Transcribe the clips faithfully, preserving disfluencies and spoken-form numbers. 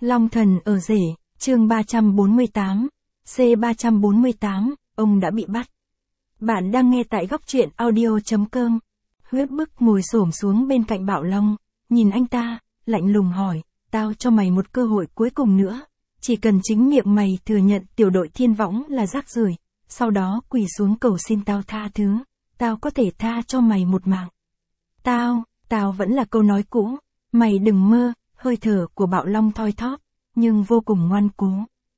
Long thần ở rể, chương ba trăm bốn mươi tám, C ba trăm bốn mươi tám, ông đã bị bắt. Bạn đang nghe tại góc truyện audio chấm com. Huyết Bức ngồi xổm xuống bên cạnh Bảo Long, nhìn anh ta, lạnh lùng hỏi, tao cho mày một cơ hội cuối cùng nữa. Chỉ cần chính miệng mày thừa nhận tiểu đội thiên võng là rác rưởi, sau đó quỳ xuống cầu xin tao tha thứ, tao có thể tha cho mày một mạng. Tao, tao vẫn là câu nói cũ, mày đừng mơ. Hơi thở của Bảo Long thoi thóp, nhưng vô cùng ngoan cố.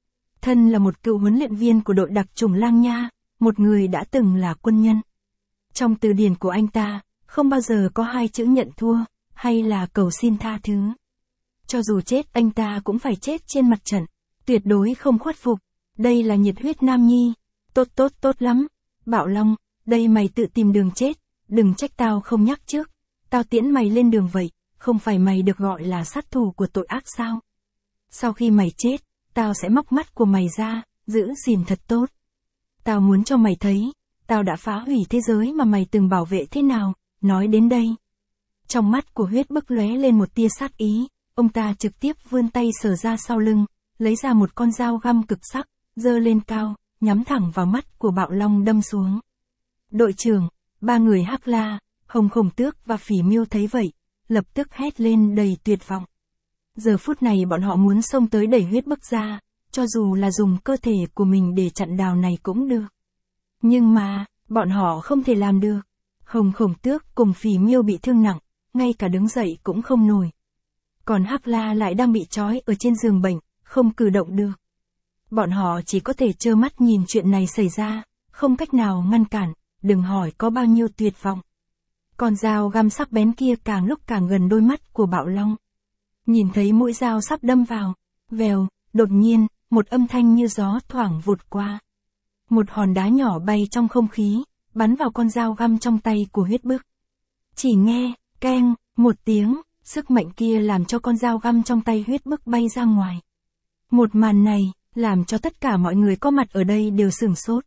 Thân là một cựu huấn luyện viên của đội đặc chủng Lang Nha, một người đã từng là quân nhân. Trong từ điển của anh ta, không bao giờ có hai chữ nhận thua, hay là cầu xin tha thứ. Cho dù chết anh ta cũng phải chết trên mặt trận, tuyệt đối không khuất phục. Đây là nhiệt huyết nam nhi. Tốt tốt tốt lắm. Bảo Long, đây mày tự tìm đường chết, đừng trách tao không nhắc trước. Tao tiễn mày lên đường vậy. Không phải mày được gọi là sát thủ của tội ác sao? Sau khi mày chết, tao sẽ móc mắt của mày ra, giữ gìn thật tốt. Tao muốn cho mày thấy, tao đã phá hủy thế giới mà mày từng bảo vệ thế nào. Nói đến đây, trong mắt của Huyết Bức lóe lên một tia sát ý, ông ta trực tiếp vươn tay sờ ra sau lưng, lấy ra một con dao găm cực sắc, giơ lên cao, nhắm thẳng vào mắt của Bảo Long đâm xuống. Đội trưởng, ba người Hắc La, Hồng Khổng Tước và Phỉ Miêu thấy vậy, lập tức hét lên đầy tuyệt vọng. Giờ phút này bọn họ muốn xông tới đẩy Huyết Bức ra, cho dù là dùng cơ thể của mình để chặn đào này cũng được. Nhưng mà, bọn họ không thể làm được. Hồng Khổng Tước cùng Phỉ Miêu bị thương nặng, ngay cả đứng dậy cũng không nổi. Còn Hắc La lại đang bị trói ở trên giường bệnh, không cử động được. Bọn họ chỉ có thể trơ mắt nhìn chuyện này xảy ra, không cách nào ngăn cản, đừng hỏi có bao nhiêu tuyệt vọng. Con dao găm sắc bén kia càng lúc càng gần đôi mắt của Bảo Long. Nhìn thấy mũi dao sắp đâm vào, vèo, đột nhiên, một âm thanh như gió thoảng vụt qua. Một hòn đá nhỏ bay trong không khí, bắn vào con dao găm trong tay của Huyết Bức. Chỉ nghe, keng, một tiếng, sức mạnh kia làm cho con dao găm trong tay Huyết Bức bay ra ngoài. Một màn này, làm cho tất cả mọi người có mặt ở đây đều sửng sốt.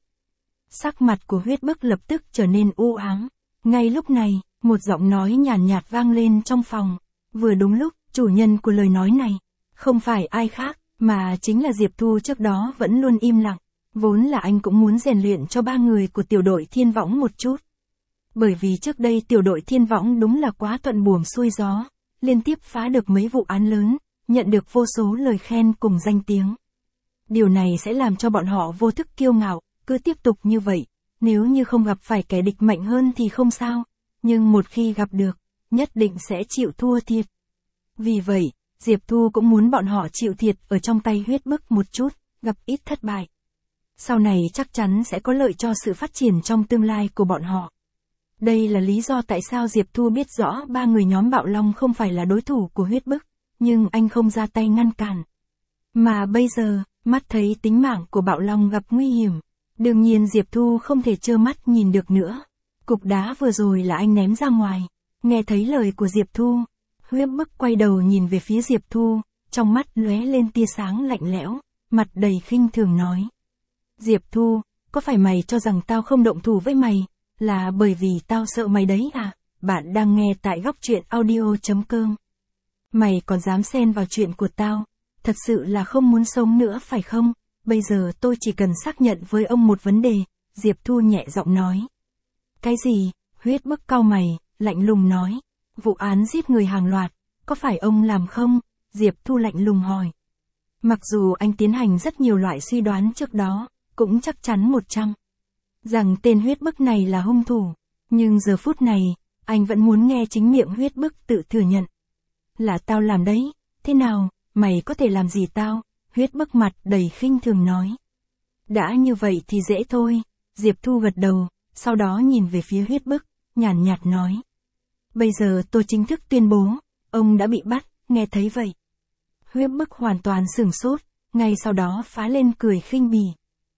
Sắc mặt của Huyết Bức lập tức trở nên u ám. Ngay lúc này, một giọng nói nhàn nhạt, nhạt vang lên trong phòng. Vừa đúng lúc, chủ nhân của lời nói này, không phải ai khác, mà chính là Diệp Thu trước đó vẫn luôn im lặng. Vốn là anh cũng muốn rèn luyện cho ba người của tiểu đội thiên võng một chút. Bởi vì trước đây tiểu đội thiên võng đúng là quá thuận buồm xuôi gió, liên tiếp phá được mấy vụ án lớn, nhận được vô số lời khen cùng danh tiếng. Điều này sẽ làm cho bọn họ vô thức kiêu ngạo, cứ tiếp tục như vậy. Nếu như không gặp phải kẻ địch mạnh hơn thì không sao, nhưng một khi gặp được, nhất định sẽ chịu thua thiệt. Vì vậy, Diệp Thu cũng muốn bọn họ chịu thiệt ở trong tay Huyết Bức một chút, gặp ít thất bại. Sau này chắc chắn sẽ có lợi cho sự phát triển trong tương lai của bọn họ. Đây là lý do tại sao Diệp Thu biết rõ ba người nhóm Bảo Long không phải là đối thủ của Huyết Bức, nhưng anh không ra tay ngăn cản. Mà bây giờ, mắt thấy tính mạng của Bảo Long gặp nguy hiểm. Đương nhiên Diệp Thu không thể trơ mắt nhìn được nữa. Cục đá vừa rồi là anh ném ra ngoài. Nghe thấy lời của Diệp Thu, Huyết Bức quay đầu nhìn về phía Diệp Thu, trong mắt lóe lên tia sáng lạnh lẽo, mặt đầy khinh thường nói. Diệp Thu, có phải mày cho rằng tao không động thủ với mày, là bởi vì tao sợ mày đấy à? Bạn đang nghe tại góc truyện audio chấm com. Mày còn dám xen vào chuyện của tao, thật sự là không muốn sống nữa phải không? Bây giờ tôi chỉ cần xác nhận với ông một vấn đề, Diệp Thu nhẹ giọng nói. Cái gì? Huyết Bức cau mày, lạnh lùng nói. Vụ án giết người hàng loạt, có phải ông làm không? Diệp Thu lạnh lùng hỏi. Mặc dù anh tiến hành rất nhiều loại suy đoán trước đó, cũng chắc chắn một trăm. Rằng tên Huyết Bức này là hung thủ, nhưng giờ phút này, anh vẫn muốn nghe chính miệng Huyết Bức tự thừa nhận. Là tao làm đấy, thế nào, mày có thể làm gì tao? Huyết Bức mặt đầy khinh thường nói. Đã như vậy thì dễ thôi, Diệp Thu gật đầu, sau đó nhìn về phía Huyết Bức, nhàn nhạt nói. Bây giờ tôi chính thức tuyên bố, ông đã bị bắt, nghe thấy vậy. Huyết Bức hoàn toàn sửng sốt, ngay sau đó phá lên cười khinh bỉ.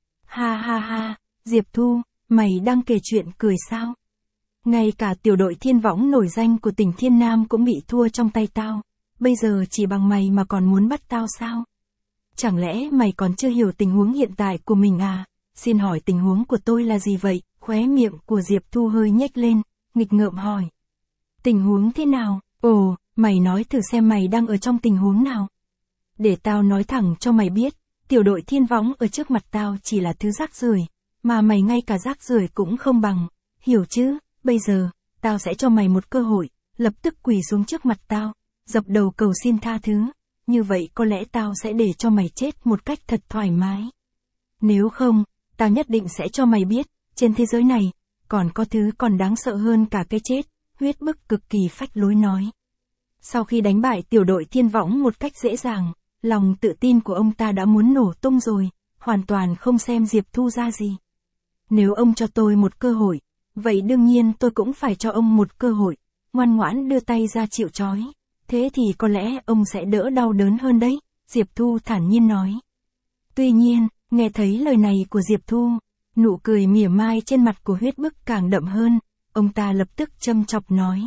Ha ha ha, Diệp Thu, mày đang kể chuyện cười sao? Ngay cả tiểu đội thiên võng nổi danh của tỉnh Thiên Nam cũng bị thua trong tay tao, bây giờ chỉ bằng mày mà còn muốn bắt tao sao? Chẳng lẽ mày còn chưa hiểu tình huống hiện tại của mình à? Xin hỏi tình huống của tôi là gì vậy? Khóe miệng của Diệp Thu hơi nhếch lên, nghịch ngợm hỏi. Tình huống thế nào? Ồ, mày nói thử xem mày đang ở trong tình huống nào? để tao nói thẳng cho mày biết, tiểu đội thiên võng ở trước mặt tao chỉ là thứ rác rưởi, mà mày ngay cả rác rưởi cũng không bằng, hiểu chứ, bây giờ, tao sẽ cho mày một cơ hội, lập tức quỳ xuống trước mặt tao, dập đầu cầu xin tha thứ, như vậy có lẽ tao sẽ để cho mày chết một cách thật thoải mái. Nếu không, tao nhất định sẽ cho mày biết, trên thế giới này, còn có thứ còn đáng sợ hơn cả cái chết, Huyết Bức cực kỳ phách lối nói. Sau khi đánh bại tiểu đội thiên võng một cách dễ dàng, lòng tự tin của ông ta đã muốn nổ tung rồi, hoàn toàn không xem Diệp Thu ra gì. Nếu ông cho tôi một cơ hội, vậy đương nhiên tôi cũng phải cho ông một cơ hội, ngoan ngoãn đưa tay ra chịu trói. Thế thì có lẽ ông sẽ đỡ đau đớn hơn đấy, Diệp Thu thản nhiên nói. Tuy nhiên, nghe thấy lời này của Diệp Thu, nụ cười mỉa mai trên mặt của Huyết Bức càng đậm hơn, ông ta lập tức châm chọc nói.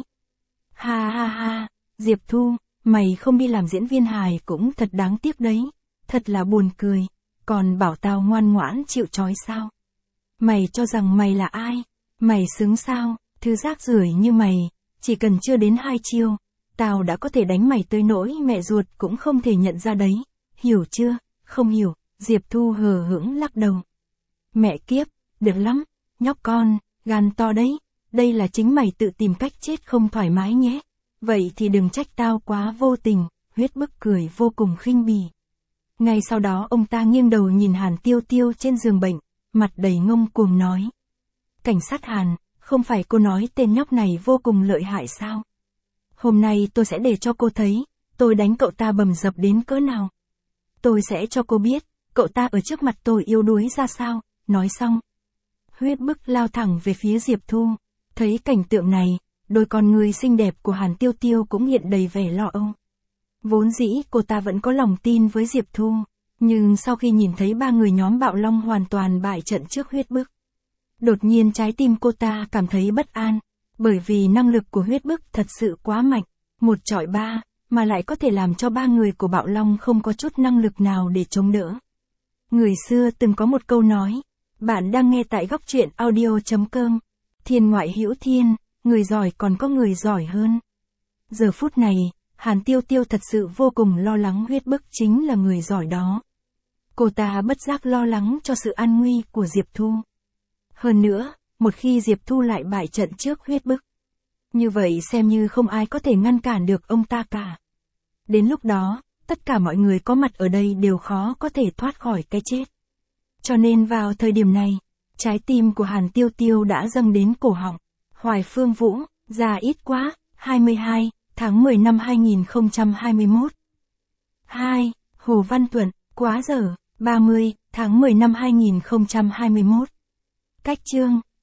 Ha ha ha, Diệp Thu, mày không đi làm diễn viên hài cũng thật đáng tiếc đấy, thật là buồn cười, còn bảo tao ngoan ngoãn chịu trói sao? Mày cho rằng mày là ai? Mày xứng sao? Thứ rác rưởi như mày, chỉ cần chưa đến hai chiêu, tao đã có thể đánh mày tới nỗi mẹ ruột cũng không thể nhận ra đấy, hiểu chưa? Không hiểu, Diệp Thu hờ hững lắc đầu. Mẹ kiếp, được lắm, nhóc con, gan to đấy, đây là chính mày tự tìm cách chết không thoải mái nhé. Vậy thì đừng trách tao quá vô tình, Huyết Bức cười vô cùng khinh bỉ. Ngay sau đó ông ta nghiêng đầu nhìn Hàn Tiêu Tiêu trên giường bệnh, mặt đầy ngông cuồng nói. Cảnh sát Hàn, không phải cô nói tên nhóc này vô cùng lợi hại sao? Hôm nay tôi sẽ để cho cô thấy, tôi đánh cậu ta bầm dập đến cỡ nào. Tôi sẽ cho cô biết, cậu ta ở trước mặt tôi yếu đuối ra sao, nói xong. Huyết Bức lao thẳng về phía Diệp Thu, thấy cảnh tượng này, đôi con người xinh đẹp của Hàn Tiêu Tiêu cũng hiện đầy vẻ lo âu. Vốn dĩ cô ta vẫn có lòng tin với Diệp Thu, nhưng sau khi nhìn thấy ba người nhóm Bạo Long hoàn toàn bại trận trước Huyết Bức, đột nhiên trái tim cô ta cảm thấy bất an, bởi vì năng lực của Huyết Bức thật sự quá mạnh, một chọi ba, mà lại có thể làm cho ba người của Bạo Long không có chút năng lực nào để chống đỡ. Người xưa từng có một câu nói, bạn đang nghe tại góc truyện audio chấm com, thiên ngoại hữu thiên, người giỏi còn có người giỏi hơn. Giờ phút này, Hàn Tiêu Tiêu thật sự vô cùng lo lắng Huyết Bức chính là người giỏi đó. Cô ta bất giác lo lắng cho sự an nguy của Diệp Thu. Hơn nữa, một khi Diệp Thu lại bại trận trước Huyết Bức, như vậy xem như không ai có thể ngăn cản được ông ta cả. Đến lúc đó, tất cả mọi người có mặt ở đây đều khó có thể thoát khỏi cái chết. Cho nên vào thời điểm này, trái tim của Hàn Tiêu Tiêu đã dâng đến cổ họng. Hoài Phương Vũ, già ít quá, hai mươi hai, tháng mười năm hai nghìn không trăm hai mươi mốt. hai. Hồ Văn Tuận, quá giờ, ba mươi, tháng mười năm hai nghìn không trăm hai mươi mốt. Cách chương.